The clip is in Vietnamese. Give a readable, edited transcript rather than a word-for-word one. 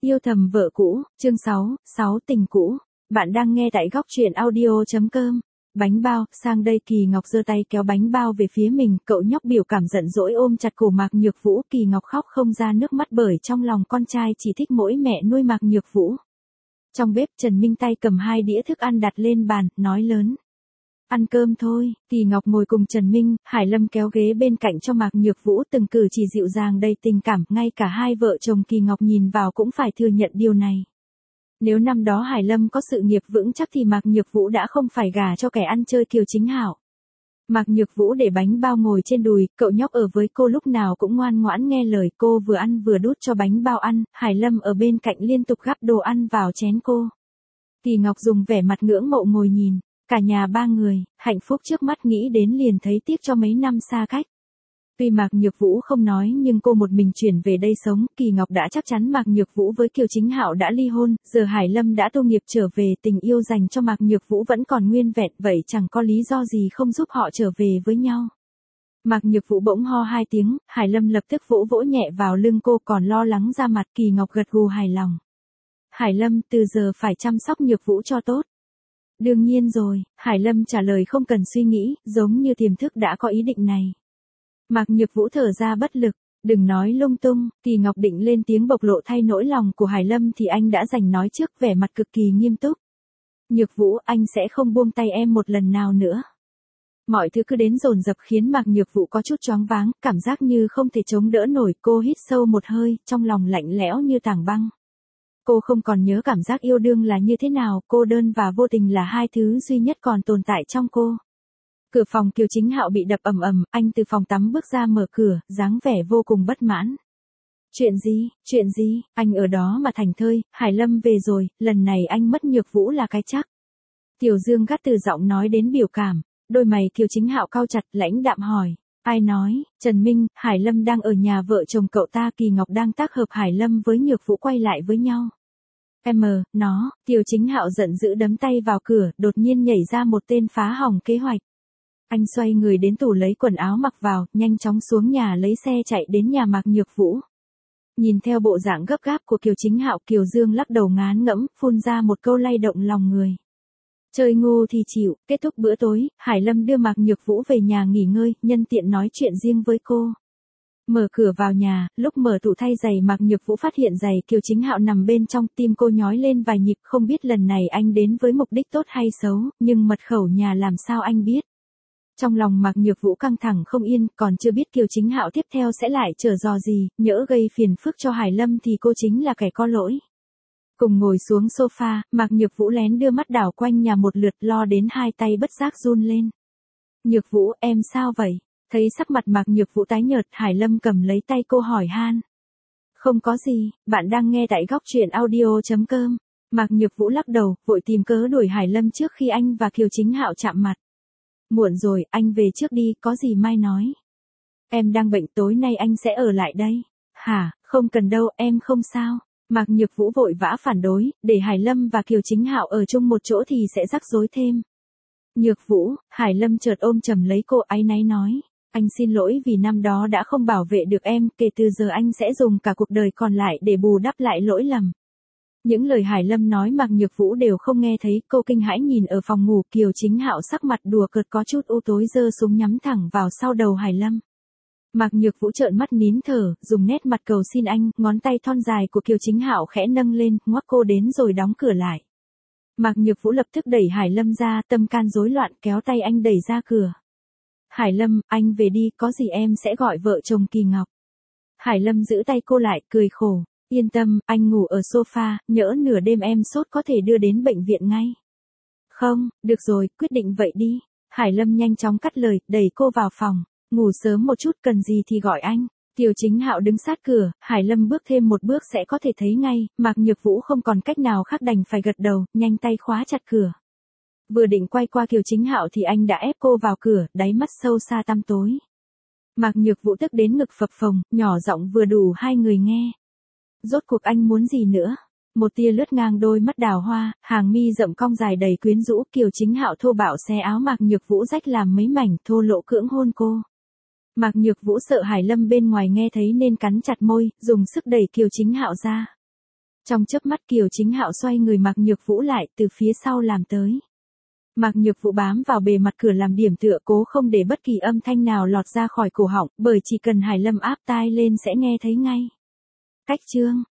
Yêu thầm vợ cũ, chương 6 tình cũ. Bạn đang nghe tại góc truyện audio.com. Bánh bao, sang đây Kỳ Ngọc giơ tay kéo bánh bao về phía mình, cậu nhóc biểu cảm giận dỗi ôm chặt cổ Mạc Nhược Vũ, Kỳ Ngọc khóc không ra nước mắt bởi trong lòng con trai chỉ thích mỗi mẹ nuôi Mạc Nhược Vũ. Trong bếp Trần Minh tay cầm 2 đĩa thức ăn đặt lên bàn, nói lớn. Ăn cơm thôi, Kỳ Ngọc ngồi cùng Trần Minh, Hải Lâm kéo ghế bên cạnh cho Mạc Nhược Vũ, từng cử chỉ dịu dàng đầy tình cảm, ngay cả hai vợ chồng Kỳ Ngọc nhìn vào cũng phải thừa nhận điều này. Nếu năm đó Hải Lâm có sự nghiệp vững chắc thì Mạc Nhược Vũ đã không phải gả cho kẻ ăn chơi Kiều Chính Hạo. Mạc Nhược Vũ để bánh bao ngồi trên đùi, cậu nhóc ở với cô lúc nào cũng ngoan ngoãn nghe lời, cô vừa ăn vừa đút cho bánh bao ăn, Hải Lâm ở bên cạnh liên tục gắp đồ ăn vào chén cô. Kỳ Ngọc dùng vẻ mặt ngưỡng mộ ngồi nhìn. Cả nhà 3 người, hạnh phúc trước mắt nghĩ đến liền thấy tiếc cho mấy năm xa cách. Tuy Mạc Nhược Vũ không nói nhưng cô một mình chuyển về đây sống, Kỳ Ngọc đã chắc chắn Mạc Nhược Vũ với Kiều Chính Hạo đã ly hôn, giờ Hải Lâm đã tu nghiệp trở về, tình yêu dành cho Mạc Nhược Vũ vẫn còn nguyên vẹn, vậy chẳng có lý do gì không giúp họ trở về với nhau. Mạc Nhược Vũ bỗng ho 2 tiếng, Hải Lâm lập tức vỗ vỗ nhẹ vào lưng cô, còn lo lắng ra mặt. Kỳ Ngọc gật gù hài lòng. Hải Lâm, từ giờ phải chăm sóc Nhược Vũ cho tốt. Đương nhiên rồi, Hải Lâm trả lời không cần suy nghĩ, giống như tiềm thức đã có ý định này. Mạc Nhược Vũ thở ra bất lực, đừng nói lung tung, Kỳ Ngọc định lên tiếng bộc lộ thay nỗi lòng của Hải Lâm thì anh đã giành nói trước, vẻ mặt cực kỳ nghiêm túc. Nhược Vũ, anh sẽ không buông tay em một lần nào nữa. Mọi thứ cứ đến dồn dập khiến Mạc Nhược Vũ có chút choáng váng, cảm giác như không thể chống đỡ nổi, cô hít sâu một hơi, trong lòng lạnh lẽo như tảng băng. Cô không còn nhớ cảm giác yêu đương là như thế nào, cô đơn và vô tình là hai thứ duy nhất còn tồn tại trong cô. Cửa phòng Kiều Chính Hạo bị đập ầm ầm, anh từ phòng tắm bước ra mở cửa, dáng vẻ vô cùng bất mãn. Chuyện gì, anh ở đó mà thành thơi, Hải Lâm về rồi, lần này anh mất Nhược Vũ là cái chắc. Tiểu Dương gắt từ giọng nói đến biểu cảm, đôi mày Kiều Chính Hạo cau chặt, lãnh đạm hỏi. Ai nói? Trần Minh, Hải Lâm đang ở nhà vợ chồng cậu ta, Kỳ Ngọc đang tác hợp Hải Lâm với Nhược Vũ quay lại với nhau. Kiều Chính Hạo giận dữ đấm tay vào cửa, đột nhiên nhảy ra một tên phá hỏng kế hoạch. Anh xoay người đến tủ lấy quần áo mặc vào, nhanh chóng xuống nhà lấy xe chạy đến nhà Mạc Nhược Vũ. Nhìn theo bộ dạng gấp gáp của Kiều Chính Hạo, Kiều Dương lắc đầu ngán ngẫm, phun ra một câu lay động lòng người. Chơi ngu thì chịu, kết thúc bữa tối, Hải Lâm đưa Mạc Nhược Vũ về nhà nghỉ ngơi, nhân tiện nói chuyện riêng với cô. Mở cửa vào nhà, lúc mở tủ thay giày Mạc Nhược Vũ phát hiện giày Kiều Chính Hạo nằm bên trong, tim cô nhói lên vài nhịp, không biết lần này anh đến với mục đích tốt hay xấu, nhưng mật khẩu nhà làm sao anh biết. Trong lòng Mạc Nhược Vũ căng thẳng không yên, còn chưa biết Kiều Chính Hạo tiếp theo sẽ lại trở trò gì, nhỡ gây phiền phức cho Hải Lâm thì cô chính là kẻ có lỗi. Cùng ngồi xuống sofa, Mạc Nhược Vũ lén đưa mắt đảo quanh nhà một lượt, lo đến hai tay bất giác run lên. Nhược Vũ, em sao vậy? Thấy sắc mặt Mạc Nhược Vũ tái nhợt, Hải Lâm cầm lấy tay cô hỏi han. Không có gì, bạn đang nghe tại góc truyện audio.com. Mạc Nhược Vũ lắc đầu, vội tìm cớ đuổi Hải Lâm trước khi anh và Kiều Chính Hạo chạm mặt. Muộn rồi, anh về trước đi, có gì mai nói. Em đang bệnh, tối nay anh sẽ ở lại đây. Hả, không cần đâu, em không sao. Mạc Nhược Vũ vội vã phản đối, để Hải Lâm và Kiều Chính Hạo ở chung một chỗ thì sẽ rắc rối thêm. Nhược Vũ, Hải Lâm chợt ôm chầm lấy cô, áy náy nói. Anh xin lỗi vì năm đó đã không bảo vệ được em, kể từ giờ anh sẽ dùng cả cuộc đời còn lại để bù đắp lại lỗi lầm. Những lời Hải Lâm nói Mạc Nhược Vũ đều không nghe thấy, cô kinh hãi nhìn ở phòng ngủ, Kiều Chính Hạo sắc mặt đùa cợt có chút u tối giơ súng nhắm thẳng vào sau đầu Hải Lâm. Mạc Nhược Vũ trợn mắt nín thở, dùng nét mặt cầu xin anh, ngón tay thon dài của Kiều Chính Hạo khẽ nâng lên, ngoắc cô đến rồi đóng cửa lại. Mạc Nhược Vũ lập tức đẩy Hải Lâm ra, tâm can rối loạn, kéo tay anh đẩy ra cửa. Hải Lâm, anh về đi, có gì em sẽ gọi vợ chồng Kỳ Ngọc. Hải Lâm giữ tay cô lại, cười khổ. Yên tâm, anh ngủ ở sofa, nhỡ nửa đêm em sốt có thể đưa đến bệnh viện ngay. Không, được rồi, quyết định vậy đi. Hải Lâm nhanh chóng cắt lời, đẩy cô vào phòng. Ngủ sớm một chút, cần gì thì gọi anh. Kiều Chính Hạo đứng sát cửa, Hải Lâm bước thêm một bước sẽ có thể thấy ngay, Mạc Nhược Vũ không còn cách nào khác đành phải gật đầu, nhanh tay khóa chặt cửa. Vừa định quay qua Kiều Chính Hạo thì anh đã ép cô vào cửa, đáy mắt sâu xa tăm tối. Mạc Nhược Vũ tức đến ngực phập phồng, nhỏ giọng vừa đủ hai người nghe. Rốt cuộc anh muốn gì nữa? Một tia lướt ngang đôi mắt đào hoa, hàng mi rậm cong dài đầy quyến rũ, Kiều Chính Hạo thô bạo xé áo Mạc Nhược Vũ rách làm mấy mảnh, thô lỗ cưỡng hôn cô. Mạc Nhược Vũ sợ Hải Lâm bên ngoài nghe thấy nên cắn chặt môi, dùng sức đẩy Kiều Chính Hạo ra. Trong chớp mắt Kiều Chính Hạo xoay người Mạc Nhược Vũ lại từ phía sau làm tới. Mạc Nhược Vũ bám vào bề mặt cửa làm điểm tựa cố không để bất kỳ âm thanh nào lọt ra khỏi cổ họng, bởi chỉ cần Hải Lâm áp tai lên sẽ nghe thấy ngay. Cách chương